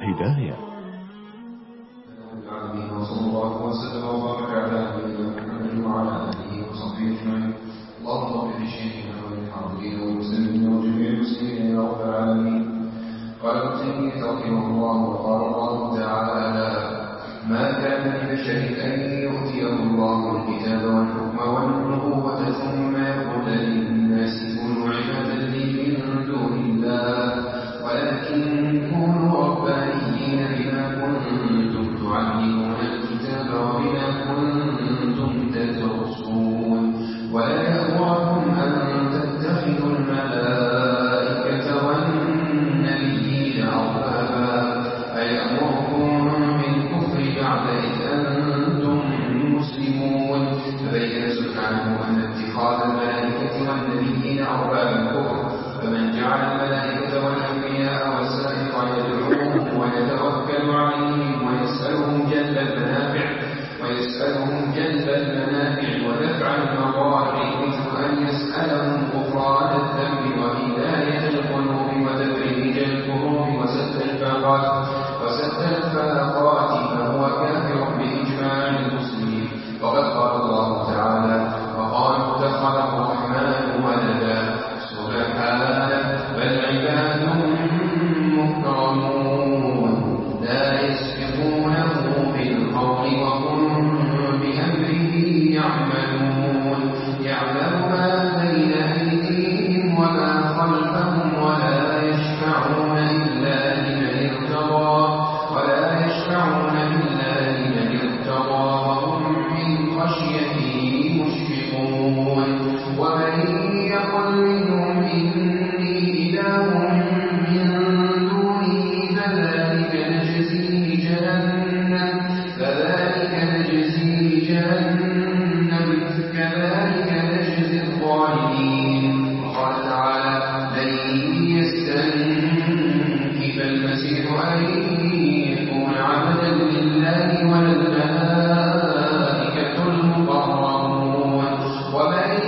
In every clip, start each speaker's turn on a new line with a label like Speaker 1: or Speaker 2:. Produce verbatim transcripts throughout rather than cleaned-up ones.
Speaker 1: هداية.
Speaker 2: وصلى الله وسلم وبارك على نبينا محمد وعلى آله وصحبه أجمعين. اللهم اغفر لشيخنا وللحاضرين والمسلمين وجميع المسلمين يا رب العالمين. قال ابن تيمية رحمه الله وقال الله تعالى: ما كان لبشر أن يؤتيه الله الكتاب والحكم والنبوة ثم يقول للناس كونوا عبادا لي من دون الله ولكن كونوا ربانيين بما كنتم تعلمون الكتاب وبما كنتم تدرسون ولا يأمركم أن تتخذوا الملائكة والنبيين أربابا أيأمركم بالكفر بعد إذ أنتم مسلمون. فبين سبحانه أن اتخاذ الملائكة والنبيين أربابا كفر، فمن جعل الملائكة والأنبياء والسائق يدعوهم ويتوكل عليهم ويسألهم جل المنافع ويسألهم جل المنافع ودفع المضار مثل أن يسألهم غفران الذنب وهداية القلوب وتفريج الكروب وسد الفاقات وسد الفاقات فهو كافر بإجماع المسلمين. وقد قال الله تعالى: وقالوا اتخذ الرحمن ولدا سبحانه بل عباد مكرمون لا يسبقونه بالقول وهم بأمره يعملون. يعلم ما بين أيديهم وما خلفهم ولا يشفعون إلا لمن ارتضى ولا يشفعون إلا لمن ارتضى وهم من خشيته مشفقون. ومن يقل منهم إني إله من دونه فذلك نجزيه جهنم فذلك نجزيه جهنم كذلك نجزي الظالمين. وقال تعالى: لن يستنكف المسيح أن يكون عبدا لله ولا الملائكة المقربون ومن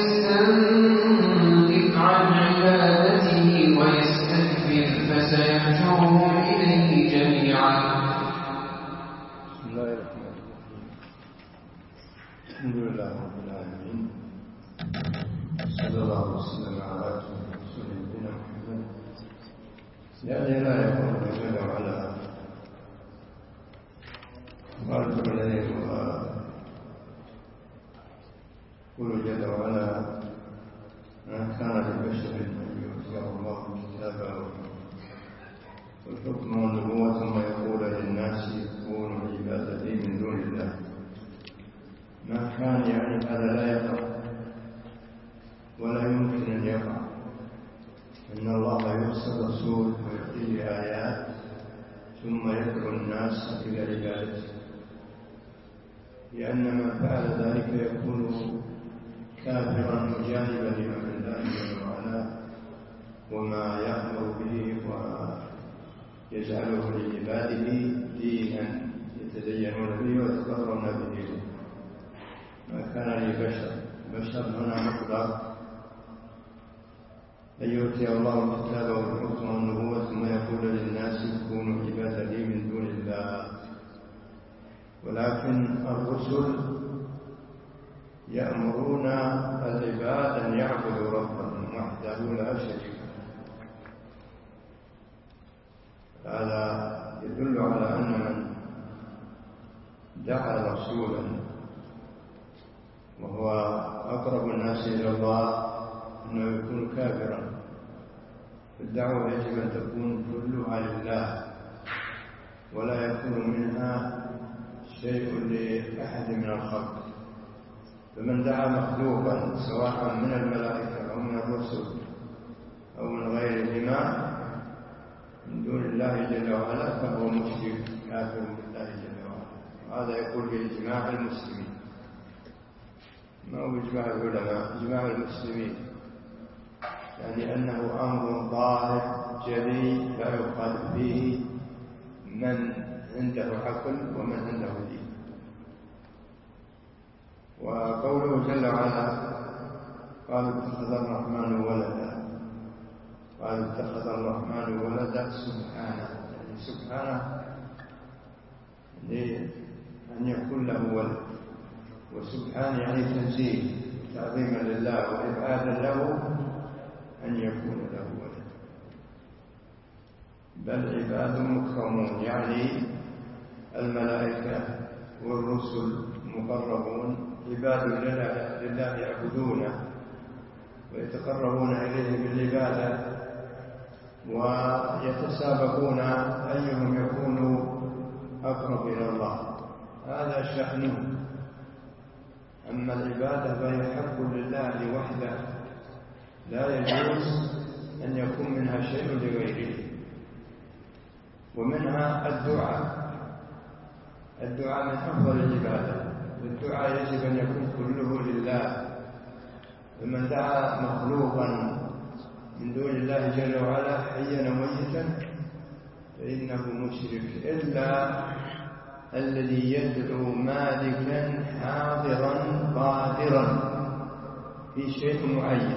Speaker 2: يستنكف عن عبادته ويستكبر فسيحشرهم إليه جميعا.
Speaker 3: بسم الله الرحمن الرحيم. الحمد لله رب العالمين، صلى الله وسلم على سيدنا محمد. يعني لا يكون جل وعلا قال الذي يقول جل وعلا: ما كان لبشر أن يؤتيه الله الكتاب والحكم والنبوة ثم يقول للناس كونوا عبادا لي من دون الله. ما كان يعني هذا لا يقع ولا يمكن أن يقع. إن الله يرسل رسول ويعطيه آيات ثم يدعو الناس إلى عبادته، لأن من فعل ذلك يكون كافرا مجانبا لأمر الله جل وعلا وما يأمر به ويجعله لعباده دينا يتدينون به ويتقرون به. ما كان لبشر، بشر هنا مطلق، أن يؤتي الله الكتاب والحكم والنبوة ثم يقول للناس كونوا عبادا لي من دون الله. ولكن الرسل يأمرون العباد أن يعبدوا ربهم وحده لا شريك له. هذا يدل على أن من دعا رسولا وهو أقرب الناس إلى الله أنه يكون كافرا. الدعوة يجب أن تكون كلها لله ولا يكون منها شيء لأحد من الخلق. فمن دعا مخلوقا سواء من الملائكة أو من الرسل أو من غيرهما من دون الله جل وعلا فهو مشرك كافر بالله جل وعلا. هذا يقول بإجماع المسلمين، ما هو إجماع العلماء، إجماع المسلمين، يعني أنه أمر ظاهر جلي لا يخالف فيه من عنده عقل ومن عنده دين. وقوله جل وعلا: قالوا اتخذ الرحمن ولدا، قالوا اتخذ الرحمن ولدا سبحانه، يعني سبحانه أن يكون له ولد، وسبحانه يعني تنزيه تعظيما لله وإبعادا له أن يكون له ولد، بل عباد مكرمون يعني الملائكة والرسل المقربون عباد لله يعبدونه ويتقربون إليه بالعبادة ويتسابقون أيهم يكون أقرب إلى الله، هذا شأنه. أما العبادة فهي حق لله وحده لا يجوز أن يكون منها شيء لغيره، ومنها الدعاء. الدعاء من أفضل العبادة، والدعاء يجب أن يكون كله لله، فمن دعا مخلوقا من دون الله جل وعلا حيا وميتا فإنه مشرك، إلا الذي يدعو مالكا حاضرا قادرا في شيء معين،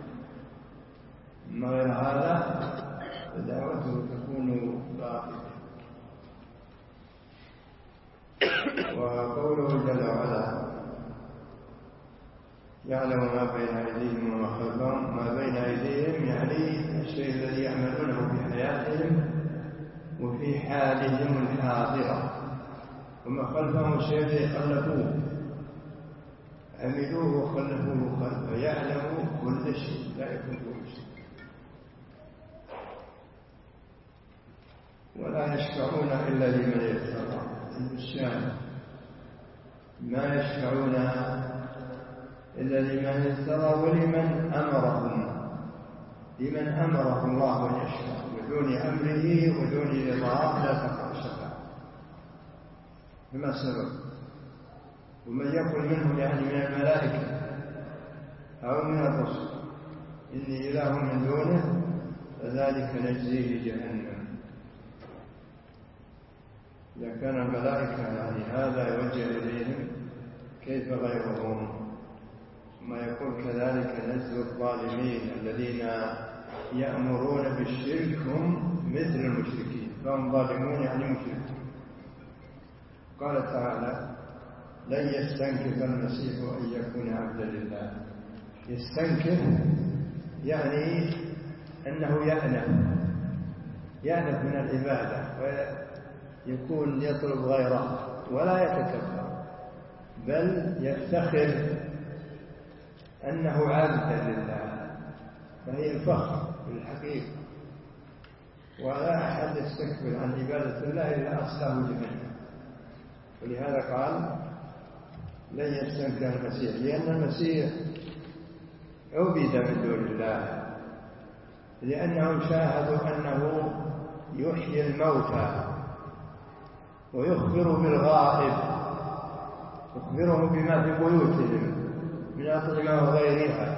Speaker 3: أما غير هذا فدعوته تكون باطلة. وقوله جل وعلا يعلم ما بين أيديهم وما خلفهم، ما بين أيديهم يعني الشيء الذي يعملونه في حياتهم وفي حالهم الحاضرة، وما خلفهم الشيء الذي خلفوه عملوه وخلفوه خلفه، يعلم كل شيء لا يكون كل شيء. ولا يشفعون إلا لمن يرتضى، الشان ما يشفعون إلا لمن ارتضى ولمن أمرهم، لمن أمره الله أن يشفع، بدون أمره ودون رضاه لا تقع الشفاعة بما سبب. ومن يقل منهم يعني من الملائكة أو من الرسل إني إله من دونه فذلك نجزيه جهنم. إذا كان الملائكة يعني هذا يوجه إليهم كيف غيرهم؟ ما يقول كذلك نجزي الظالمين الذين يأمرون بالشرك هم مثل المشركين، فهم ظالمون يعني مشركون. قال تعالى لن يستنكف المسيح أن يكون عبدا لله. يستنكف يعني أنه يأنف يأنف من العبادة ويكون يطلب غيره ولا يتكبر، بل يفتخر أنه عبدا لله، فهي الفخر بالحقيقة. ولا أحد يستكبر عن عبادة الله إلا أصله جهنم. ولهذا قال لن يستنكف المسيح، لأن المسيح عبد من دون الله، لأنهم شاهدوا أنه يحيي الموتى ويخبر بالغائب، يخبرهم بما في بيوتهم من أطعمة وغيرها.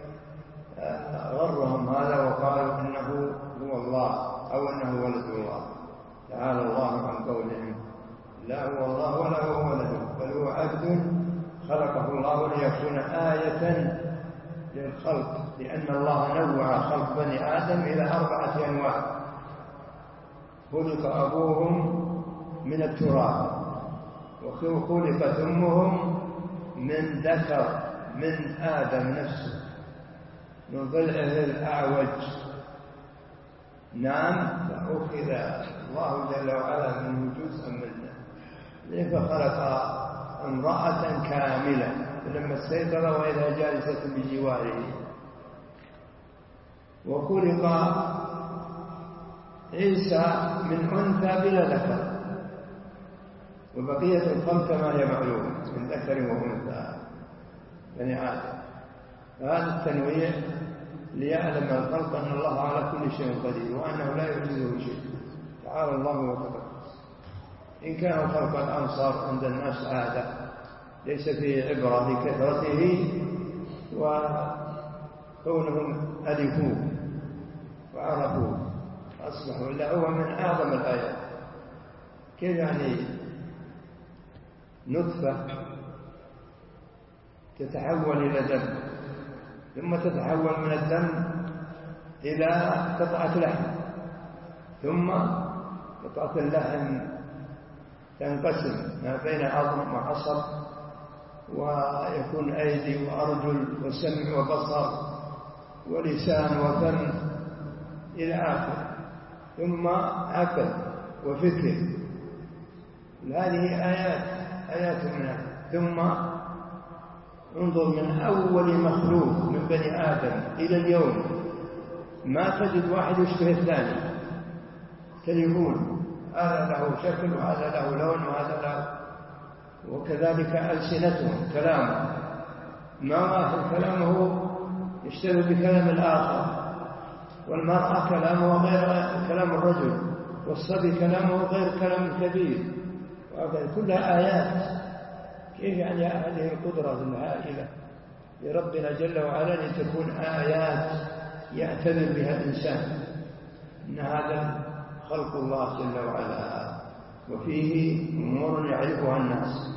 Speaker 3: غرهم هذا وقالوا إنه هو الله أو إنه ولد الله. تعالى الله عن قولهم لا هو الله ولا هو ولده، بل هو عبد خلقه الله ليكون آية للخلق، لأن الله نوع خلق بني آدم إلى أربعة أنواع. خلق أبوهم من التراب، وخلقت أمهم من ذكر من آدم نفسه من ضلعه الأعوج. نعم، فأخذ الله جل وعلا منه جزءا منه فخلق امرأة كاملة، فلما استيقظ وإذا جالسة بجواره. وخلق عيسى من أنثى بلا ذكر، وبقية الخلق كما هي معلومة من ذكر وأنثى بني آدم. فهذا التنويع ليعلم الخلق أن الله على كل شيء قدير وأنه لا يعجزه شيء. تعالى الله وتقدس. إن كان خلق الأنصار عند الناس عادة ليس فيه عبرة بكثرته وكونهم ألفوه وعرفوه أصبحوا، إلا هو من أعظم الآيات. كيف يعني نطفة تتحول إلى دم، ثم تتحول من الدم إلى قطعة لحم، ثم قطعة اللحم تنقسم ما بين عظم وعصب، ويكون أيدي وأرجل وسمع وبصر ولسان وفم إلى آخر، ثم عقل وفكر. هذه آيات آيات منها. ثم انظر من أول مخلوق من بني آدم إلى اليوم ما تجد واحد يشبه الثاني، تليفون هذا له شكل وهذا له لون وهذا له، وكذلك ألسنتهم كلام ما واحد كلامه يشتبه بكلام الآخر، والمرأة كلامه غير كلام الرجل، والصبي كلامه غير كلام الكبير، وهذا كلها آيات. كيف يعني هذه القدرة الهائلة لربنا جل وعلا لتكون آيات يعتبر بها الإنسان إن هذا خلق الله جل وعلا، وفيه أمور يعرفها الناس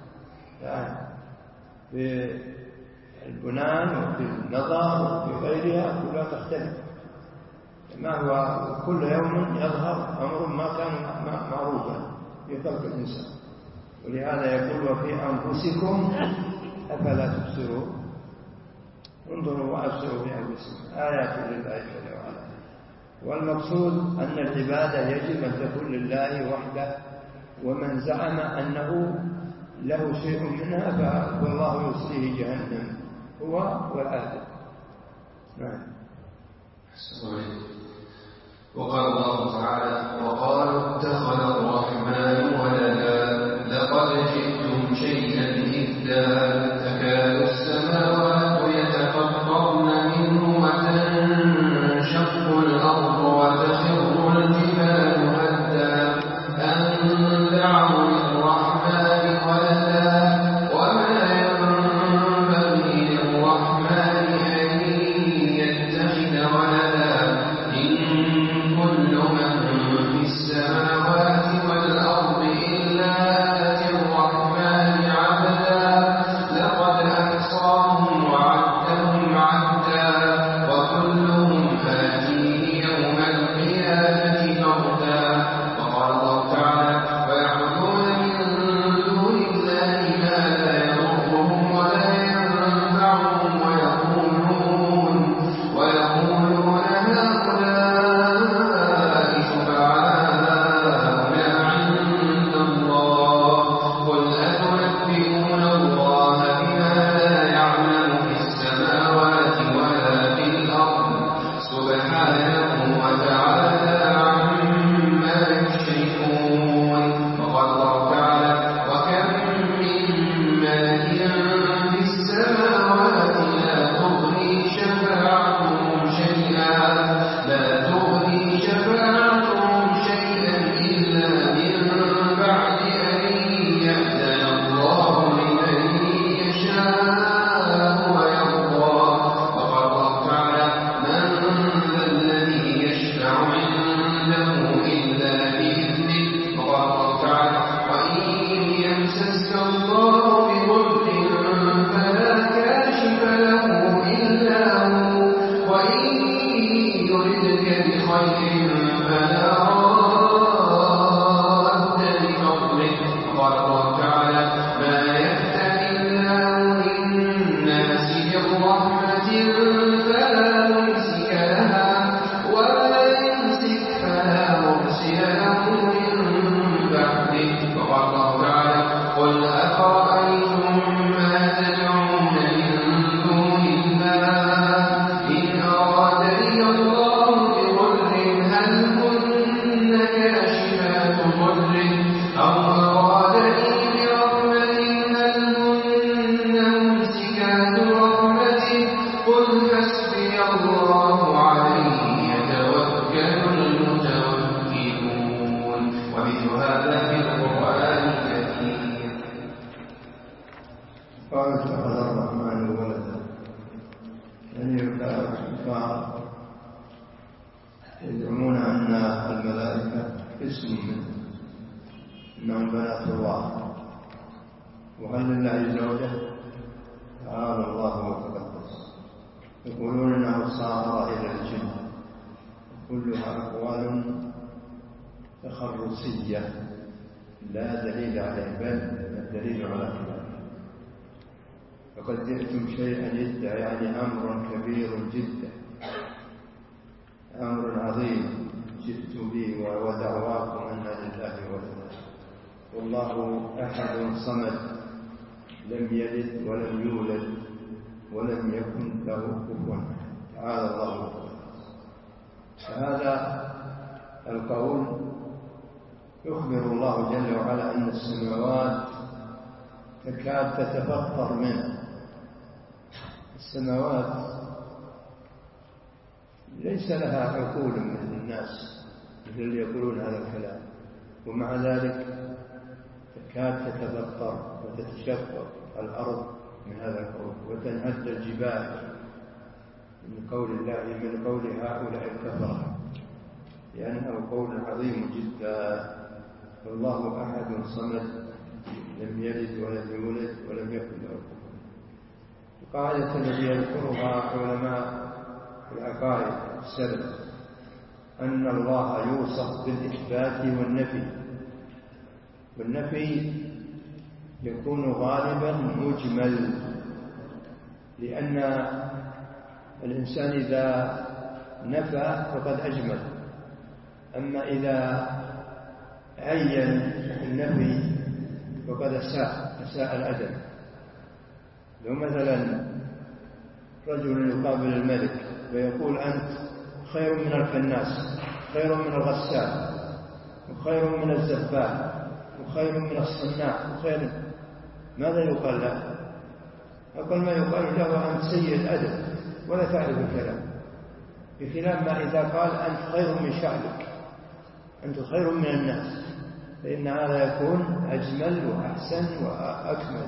Speaker 3: في البنان وفي النظر وفي غيرها كلها تختلف. ما هو كل يوم يظهر أمر ما كان معروفا في خلق الإنسان، ولهذا يقول وفي أنفسكم أفلا تبصرون. انظروا وأبصروا في أنفسكم آيات لله جل وعلا. والمقصود أن العبادة يجب أن تكون لله وحده، ومن زعم أنه له شيء منها فالله يصليه جهنم هو والآخر. نعم.
Speaker 2: وقال الله تعالى وقالوا اتخذ الرحمن ولدا لقد جئتم شيئا إدا تكاد السماوات يتفطرن منه وتنشق الأرض وتخر الجبال هدا أن دعوا للرحمن ولدا وما ينبغي للرحمن أن يتخذ ولدا إن كل من في السماوات والأرض إلا آتي الرحمن عبدا لقد أحصاهم وعدهم عدا وكلهم آتيه يوم القيامة فردا. وقال الله تعالى ويعبدون من دون الله ما لا يضرهم ولا ينفعهم ويقولون ويقولون هؤلاء شفعاؤنا عند الله قل أتنبئون الله بما لا يعلم في السماوات ولا في الأرض سبحانه وتعالى عما يشركون. وقال الله تعالى وكم من ملك في السماوات لا تغني شفاعتهم شيئا لا تغني شفاعتهم شيئا إلا من بعد أن يأذن الله لمن يشاء ويرضى. وقال الله تعالى من ذا الذي يشفع عنده إلا بإذنه. وقال الله تعالى وإن يمسسك الله بضر فلا كاشف له إلا هو وإن يردك بخير فلا راد لفضله. وقال الله تعالى ما يفتح الله للناس من رحمة فلا ممسك لها وما يمسك فلا مرسل له من بعده. وقال الله تعالى قل أفرأيتم ما تدعون من دون الله إن أرادني الله بضر هل كن كاشفات ضره أو أرادني برحمة هل كن ممسكات رحمته قل حسبي الله عليه يتوكل المتوكلون. ومثل هذا في القرآن كثير.
Speaker 3: قال اتخذ الرحمن ولدا، يعني الكفار يزعمون أن الملائكة اسم منه إنهم بنات الله، وهل لله زوجة؟ تعالى الله وتقدس. يقولون أنه صار إلى الجن، كلها أقوال تخرصية لا دليل عليه، بل الدليل على خلافه. فقد جئتم شيئا جدا، يعني أمر كبير جدا، أمر عظيم جئت به، ودعواكم أن لله ولد، والله أحد صمد، لم يلد ولم يولد ولم يكن له كفوا أحد، تعالى الله. فهذا القول يخبر الله جل وعلا أن السماوات تكاد تتفطر منه. السماوات ليس لها عقول مثل الناس، مثل اللي يقولون هذا الكلام، ومع ذلك تكاد تتفطر وتتشقق الأرض من هذا القول، وتنهد الجبال من قول الله، من قول هؤلاء الكفرة، لأنه قول عظيم جدا. والله أحد صمد، لم يلد ولم يولد ولم يكن له كفوا. القاعدة التي يذكرها علماء العقائد السلف أن الله يوصف بالإثبات والنفي، والنفي يكون غالبا مجمل، لأن الإنسان إذا نفى فقد أجمل، أما إذا عين النفي فقد أساء أساء الأدب. لو مثلا رجل يقابل الملك فيقول أنت خير من الكناس، خير من الغسال، وخير من الزبال، وخير من الصناع، وخير، ماذا يقال له؟ أقل ما يقال له أنت سيء الأدب ولا تعرف الكلام، بخلاف ما إذا قال أنت خير من شعبك، أنت خير من الناس، فإن هذا يكون أجمل وأحسن وأكمل.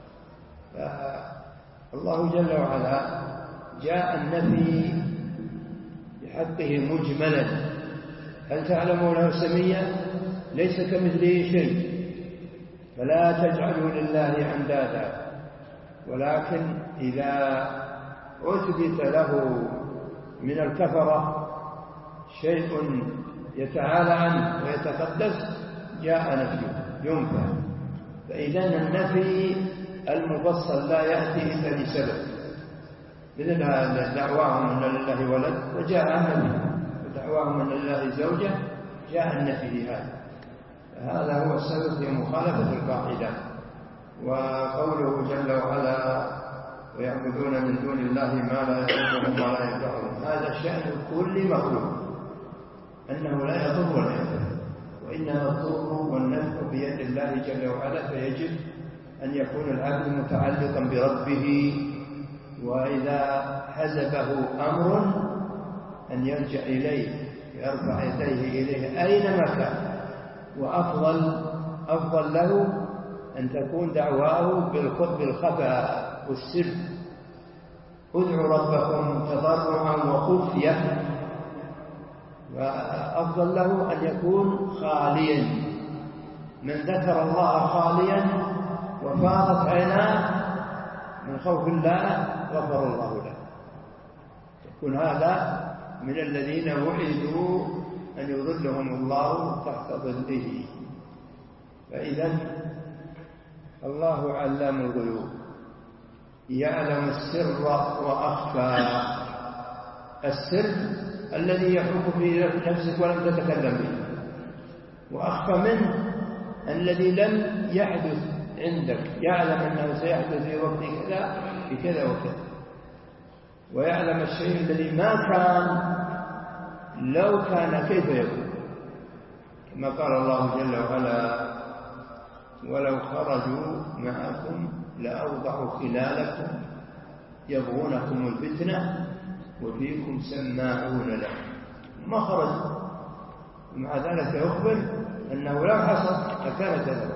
Speaker 3: فالله جل وعلا جاء النفي بحقه مجملا. هل تعلموا له سميا؟ ليس كمثله شيء، فلا تجعلوا لله أندادا. ولكن إذا أثبت له من الكفرة شيء يتعالى عنه ويتقدس جاء نفيه ينفع. فإذا النفي المفصل لا يأتي إلا لسبب، مثل دعواهم أن لله ولد وجاء النفي، ودعواهم أن لله زوجة جاء النفي لهذا. هذا هو السبب في مخالفة القاعدة. وقوله جل وعلا ويعبدون من دون الله ما لا يضرهم ولا ينفعهم، هذا شأن كل مخلوق، أنه لا يضر ولا ينفع، وإنما الضر والنفع بيد الله جل وعلا. فيجب أن يكون العبد متعلقا بربه، وإذا حزبه أمر أن يرجع إليه، يرفع يديه إليه أينما كان. وأفضل أفضل له أن تكون دعواه بالخفاء والسر. ادعوا ربكم تضرعا وخفية، وأفضل له أن يكون خاليا. من ذكر الله خاليا وفاضت عيناه من خوف الله غفر الله له. يكون هذا من الذين وعدوا أن يظلهم الله تحت ظله. فإذا الله علام الغيوب، يعلم السر وأخفى. السر الذي يحوك في نفسك ولم تتكلم به، وأخفى منه الذي لم يحدث عندك، يعلم أنه سيحدث في وقت كذا في كذا وكذا، ويعلم الشيء الذي ما كان لو كان كيف يكون، كما قال الله جل وعلا ولو خرجوا معكم لأوضعوا خلالكم يبغونكم الفتنة وفيكم سماعون له. ما خرجوا، ومع ذلك يخبر أنه لو حصل لكان كذا.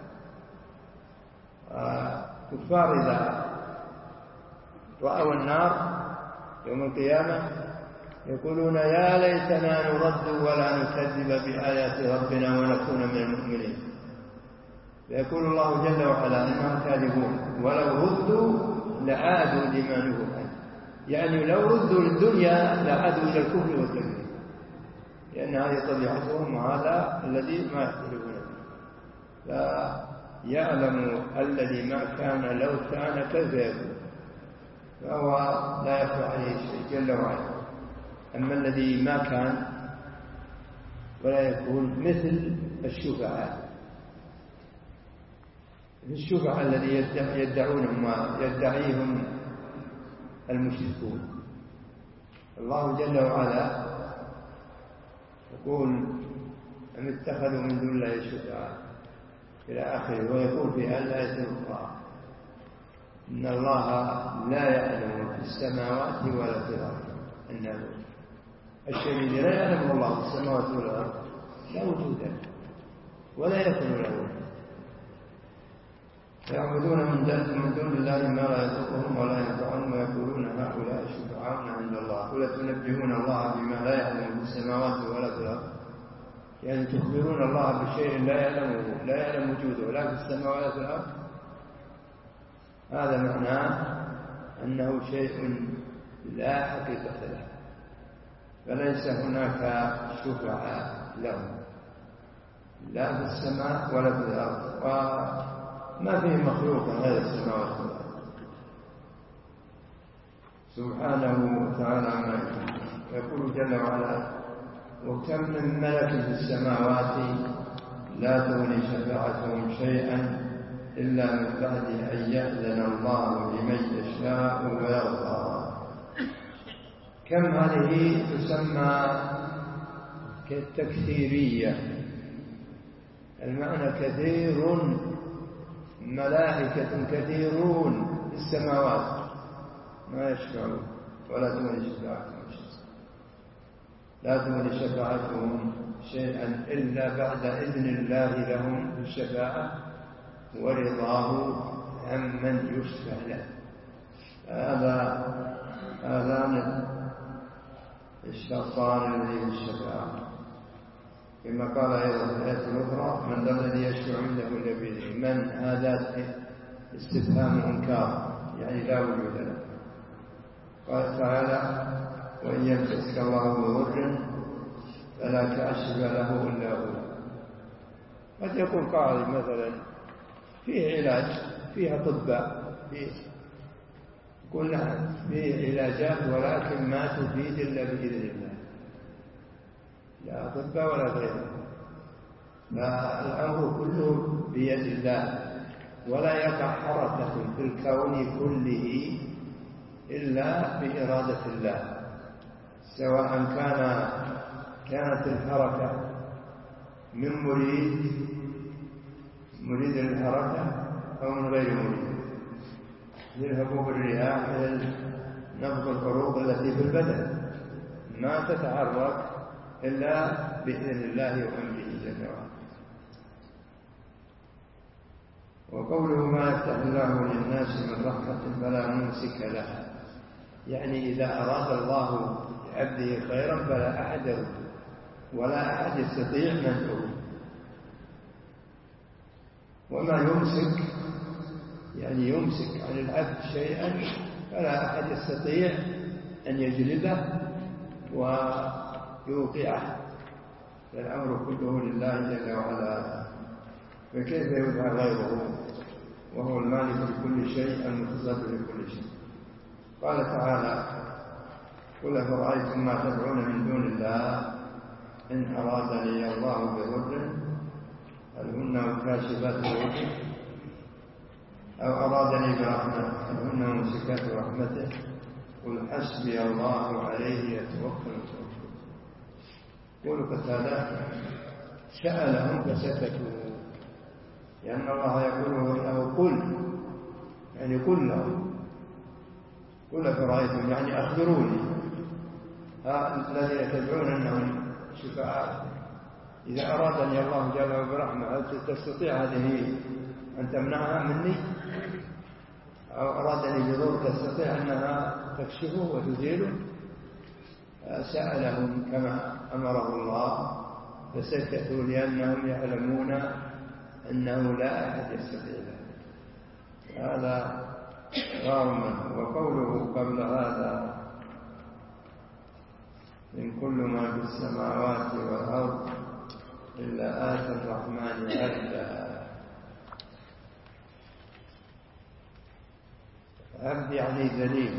Speaker 3: كفار إذا رأوا النار يوم القيامة يقولون يا ليتنا نرد ولا نكذب بآيات ربنا ونكون من المؤمنين. فيقول الله جل وعلا إنهم كاذبون ولو ردوا لعادوا لما نهوا عنه، يعني لو ردوا للدنيا لعادوا إلى الكفر والتكذيب. لأن هذه طبيعتهم وهذا الذي ما يختلفون فيه. لا يعلم الذي ما كان لو كان كيف يكون، فهو لا يخفى عليه شيء جل وعلا. أما الذي ما كان ولا يكون مثل الشفعاء، الشفعاء الذي يدعونهم ويدعيهم المشركون. الله جل وعلا يقول أم اتخذوا من دون الله شفعاء إلى آخره، ويقول في الآية الأخرى إن الله لا يعلم في السماوات ولا في الأرض إنه الشيء الذي لا يعلمه الله في السماوات والأرض لا وجود له ولا يكون له. يعبدون من دون الله ما لا يضرهم ولا ينفعهم ويقولون هؤلاء شفعاؤنا عند الله قل تنبئون الله بما لا يعلم في السماوات ولا في الأرض، يعني تخبرون الله بشيء لا يعلمه لا يعلم وجوده لا في السماء ولا في الأرض. هذا معناه أنه شيء لا حقيقة له، فليس هناك شفعاء لهم لا في السماء ولا في الأرض، وما فيه مخلوق غير السماوات والأرض سبحانه وتعالى عما يشركون. يقول جل وعلا وكم من ملك في السماوات لا تغني شفاعتهم شيئا إلا من بعد أن يأذن الله لمن يشاء ويرضى. كم هذه تسمى كالتكثيرية، المعنى كثير، ملائكة كثيرون في السماوات ما يشفعون ولا تغني شفاعتهم شيئا لا تغني شفاعتهم شيئا إلا بعد إذن الله لهم بالشفاعة ورضاه عمن يشفع له. هذا هذان الشرطان الذي بالشفاعة، كما قال أيضا في الآية الأخرى من ذا الذي يشفع عنده إلا بإذنه. من هذا استفهام إنكار يعني لا وجود له. قال تعالى وإن يمسسك الله بضر فلا كاشف له إلا هو. قد يكون قائل مثلا فيه علاج فيها أطباء فيه قلنا فيه علاجات ولكن ما تفيد إلا بإذن الله، لا أطباء ولا غيره، فالأمر كله بيد الله ولا يقع حركة في الكون كله إلا بإرادة الله، سواء كان كانت الحركة من مريد مريد للحركة أو من غير مريد، يذهب بالرياح إلى نبض الحروق التي في البدن ما تتحرك إلا بإذن الله وأمره جل وعلا. وقوله ما يفتح الله للناس من رحمة فلا ممسك لها، يعني إذا أراد الله لعبده خيرا فلا أحد ولا أحد يستطيع منعه. وما يمسك يعني يمسك عن العبد شيئا فلا أحد يستطيع أن يجلبه ويوقعه، فالأمر كله لله جل وعلا، فكيف يدعى غيره وهو المالك لكل شيء المتصرف لكل شيء. قال تعالى قل أفرأيتم ما تدعون من دون الله إن أرادني الله بضر هل هن كاشفات ضره أو أرادني برحمة هل هن ممسكات رحمته قل حسبي الله عليه يتوكل المتوكلون. قل قتادة سألهم فسكتوا، لأن الله يقول له قل يعني قل له قل أفرأيتم يعني أخبروني الذين تدعون أنهم شفعاء إذا أرادني الله جل برحمة هل تستطيع هذه أن تمنعها مني أو أرادني بضر تستطيع أنها تكشفه وتزيله؟ سألهم كما أمره الله فسكتوا لأنهم يعلمون أنه لا أحد يستطيع ذلك، هذا غار منه. وقوله قبل هذا إن كل ما في السماوات والأرض إلا آتى الرحمن عبدا. عبد يعني ذليل،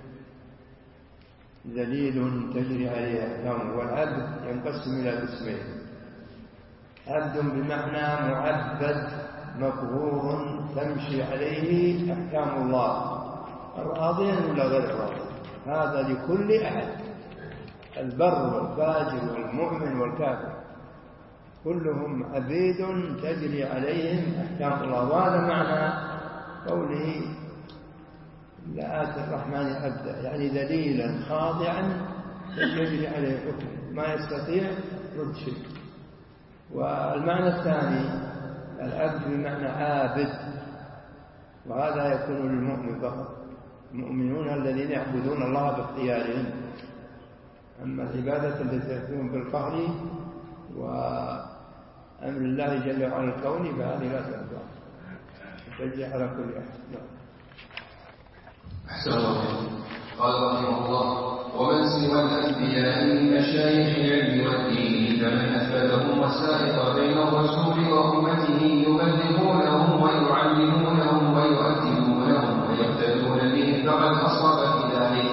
Speaker 3: ذليل تجري عليه أحكامه. والعبد ينقسم إلى قسمين: عبد بمعنى معبد مقهور تمشي عليه أحكام الله، راضيا ولا غير راضي، هذا لكل أحد، البر والفاجر والمؤمن والكافر كلهم عبيد تجري عليهم أحكام الله. وهذا معنى قوله لآتي الرحمن عبدا، يعني ذليلا خاضعا يجري عليه حكم، ما يستطيع رد شيء. والمعنى الثاني العبد بمعنى عابد، وهذا يكون للمؤمن فقط، المؤمنون الذين يعبدون الله باختيارهم. أما العبادة التي تكون بالقهر وأمر الله جل وعلا الكوني فهذه لا تنفع، تجري على كل أحد.
Speaker 2: أحسن الله. قال رحمه الله: ومن سوى الأنبياء من مشايخ العلم والدين فمن أثبتهم وسائط بين الرسول وأمته يبلغونهم ويعلمونهم ويؤدبونهم ويقتدون بهم فقد أصاب في ذلك.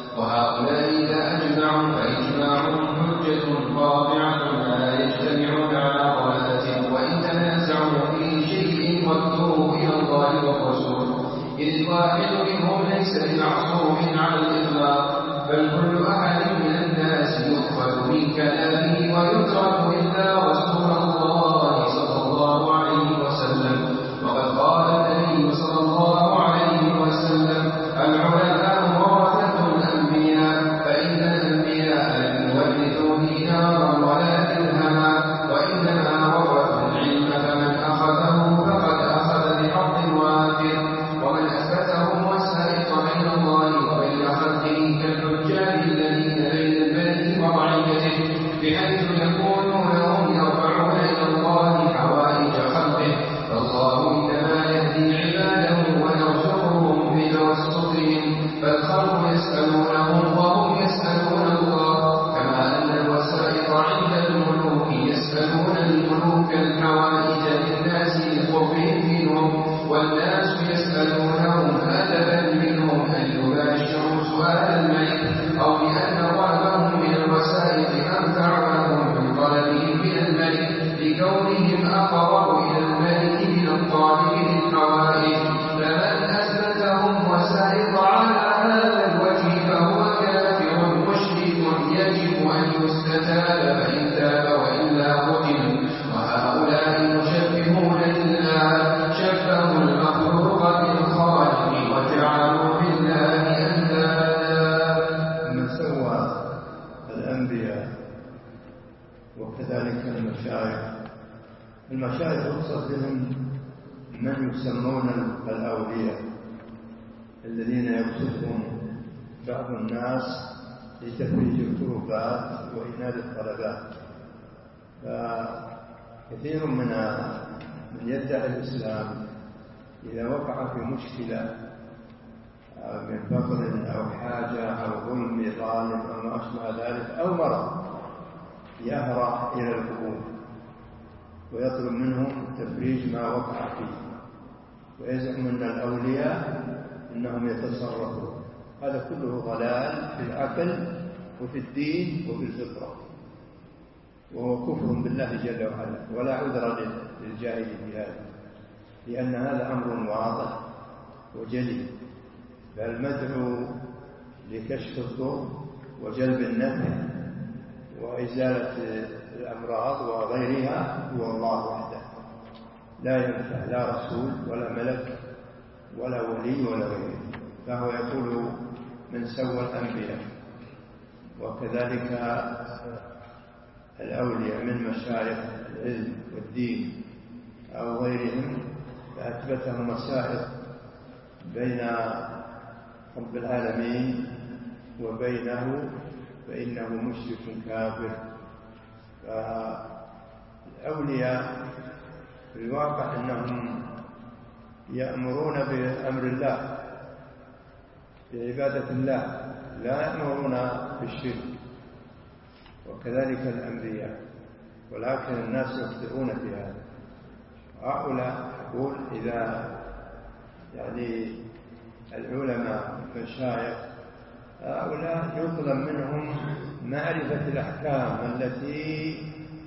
Speaker 2: وهؤلاء إذا أجمعوا فإجماعهم حجة قاطعة لا يجتمعون على ضلالة، وإن تنازعوا في شيء ردوه إلى الله والرسول، إذ الواحد منهم ليس بمعصوم على الإطلاق، بل كل أحد من الناس يؤخذ من كلامه ويترك إلا رسول الله صلى الله عليه وسلم. وقد قال النبي صلى الله عليه وسلم: العلماء ورثة الأنبياء، فإن الأنبياء لم يورثوا دينارا ولا درهما، وإنما ورثوا العلم، فمن أخذه فقد أخذ بحظ وافر. ومن أثبتهم وسائط بين الله وبين خلقه كالحجاج الذين بين الملك وضعيفته، بحيث يكونون هم يرفعون إلى الله حوائج خلقه، فالله إنما يهدي عباده ويرزقهم بتوسطهم، فالخلق يسألونهم وهم يسألون الله، كما أن الوسائط عند الملوك يسألون الملوك الحوائج للناس لقربهم منهم، والناس يسألونهم أدبا منهم أن يباشروا سؤال الملك، أو لأن طلبهم من الوسائط أنفع لهم من طلبهم من الملك، لكونهم أقرب إلى الملك من الطالب للحوائج. فمن أثبتهم وسائط على هذا الوجه فهو كافر مشرك يجب أن يستتاب، فإن تاب وإلا قتل. وهؤلاء المشبهون لله شبهوا المخلوق بالخالق وجعلوا بالله أندادا.
Speaker 3: من سوى الأنبياء وكذلك المشايخ، المشايخ يقصد بهم من يسمون الأولياء الذين يقصدهم بعض الناس لتفريج الكروبات وإنال الطلبات. فكثير من من يدعي الإسلام إذا وقع في مشكلة من فقر أو حاجة أو ظلم ظالم أو ما أشبه ذلك أو مرض يهرع إلى القبور ويطلب منهم تفريج ما وقع فيه، ويزعم أن الأولياء إنهم يتصرفون. هذا كله ضلال في العقل وفي الدين وفي الفطرة، وهو كفر بالله جل وعلا، ولا عذر للجاهل في هذا، لأن هذا أمر واضح وجلي. فالمدعو لكشف الضر وجلب النفع وإزالة الأمراض وغيرها هو الله وحده، لا ينفع لا رسول ولا ملك ولا ولي ولا غيره. فهو يقول من سوى الأنبياء وكذلك الأولياء من مشايخ العلم والدين أو غيرهم، فأثبتهم وسائط بين رب العالمين وبينه فإنه مشرك كافر. فالأولياء في الواقع أنهم يأمرون بأمر الله بعبادة الله، لا يأمرون بالشرك، وكذلك الأنبياء، ولكن الناس يخطئون في هذا. هؤلاء يقول إذا يعني العلماء المشايخ هؤلاء يطلب منهم معرفة الأحكام التي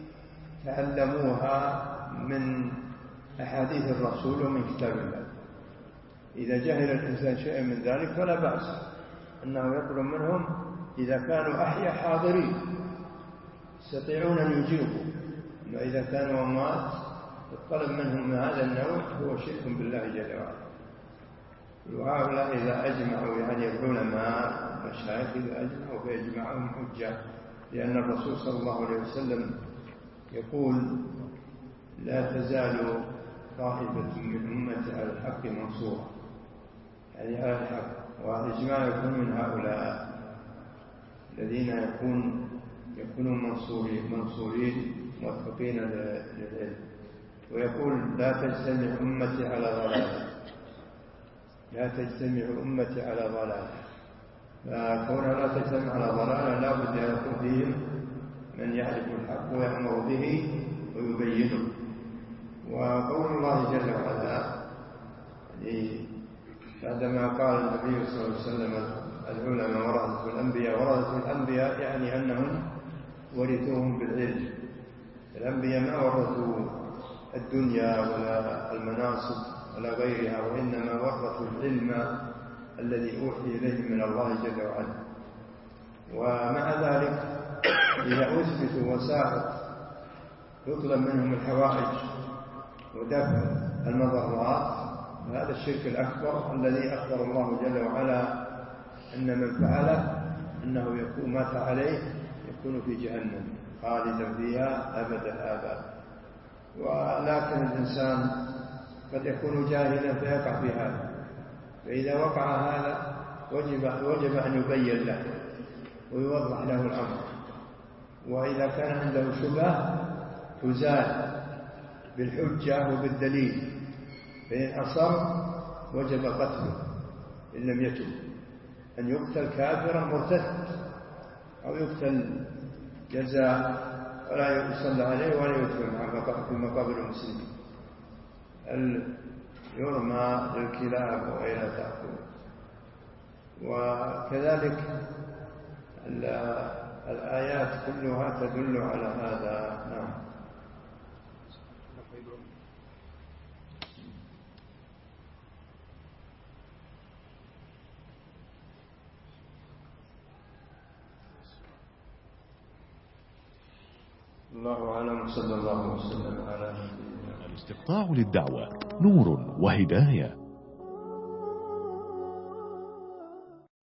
Speaker 3: تعلموها من أحاديث الرسول ومن كتاب الله. إذا جهل الإنسان شيئا من ذلك فلا بأس أنه يطلب منهم إذا كانوا أحياء حاضرين يستطيعون أن يجيبوا. أما إذا كانوا أموات الطلب منهم من هذا النوع هو شرك بالله جل وعلا. وهؤلاء إذا أجمعوا يعني العلماء المشايخ إذا أجمعوا فيجمعهم حجة، لأن الرسول صلى الله عليه وسلم يقول لا تزال طائفة من أمتي على الحق منصورة، يعني على الحق. والإجماع يكون من هؤلاء الذين يكون يكونون منصورين منصورين موفقين للعلم. ويقول لا تجتمع أمتي على ضلالة، لا تجتمع أمتي على ضلالة. فكونها لا تجتمع على ضلالة لا بد أن يكون فيهم من يعرف الحق ويأمر به ويبينه. وقول الله جل وعلا يعني بعدما قال النبي صلى الله عليه وسلم العلماء ورثة الأنبياء، ورثة الأنبياء يعني أنهم ورثوهم بالعلم. الأنبياء ما ورثوا الدنيا ولا المناصب ولا غيرها، وإنما ورثوا العلم الذي أوحي إليهم من الله جل وعلا. ومع ذلك إذا أثبتوا وسائط يطلب منهم الحوائج ودفع المضرات، هذا الشرك الأكبر الذي أخبر الله جل وعلا أن من فعله أنه يكون مات عليه يكون في جهنم خالدا فيها أبد الآباد. ولكن الإنسان قد يكون جاهلا فيقع في هذا، فإذا وقع هذا وجب, وجب أن يبين له ويوضح له الأمر. وإذا كان عنده شبهة تزال بالحجة وبالدليل، فإن أصر وجب قتله إن لم يتب، أن يقتل كافرا مرتد أو يقتل جزاء ولا يصلى عليه ولا يدفن في مقابر المسلمين. يرمى للكلاب وغيرها تأكل. وكذلك الآيات كلها تدل على هذا. نعم. الله أعلم. صلى الله وسلم على نبينا.
Speaker 1: الاستقطاع للدعوة نور وهداية.